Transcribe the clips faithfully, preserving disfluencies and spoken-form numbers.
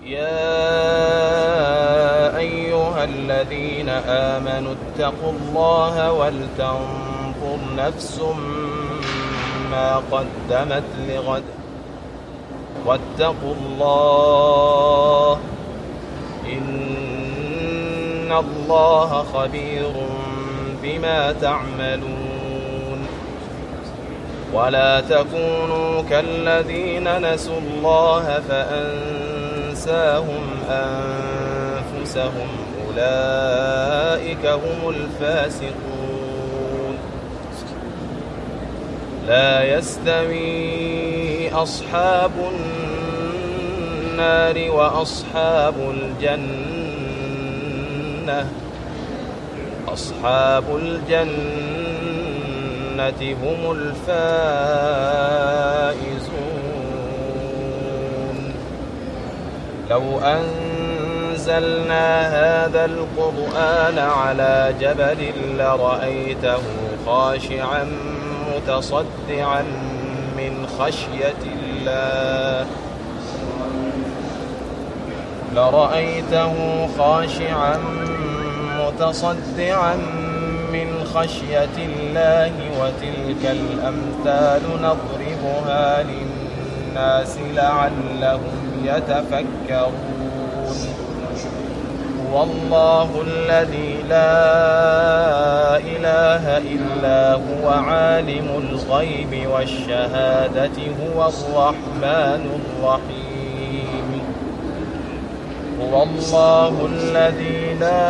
يا أيها الذين آمنوا اتقوا الله ولتنظر نفس ما قدمت لغد واتقوا الله إن الله خبير بما تعملون. ولا تكونوا كالذين نسوا الله فأنساهم أنفسهم أولئك هم الفاسقون. لا يستوي أصحاب النار وأصحاب الجنة أصحاب الجنة هم الفائزون. لو أنزلنا هذا القرآن على جبل لرأيته خاشعا متصدعا من خشية الله لرأيته خاشعا متصدعا من خشية الله. وتلك الأمثال نضربها للناس لعلهم يتفكرون. هو الله الذي لا إله إلا هو عالم الغيب والشهادة هو الرحمن الرحيم. هو الله الذي لا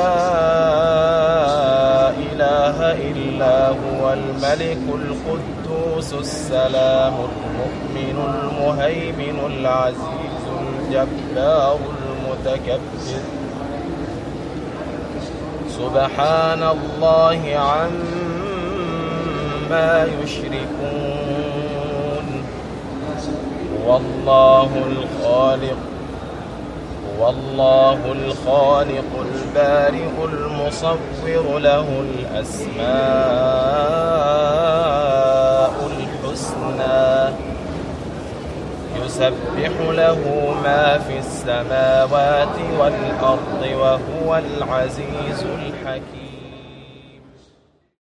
إله إلا هو الملك القدوس السلام المؤمن المهيمن العزيز الجبار المتكبر. سبحان الله عما يشركون. هو الله الخالق هو الله الخالق البارئ المصور له الأسماء الحسنى يسبح له ما في السماوات والأرض وهو العزيز الحكيم.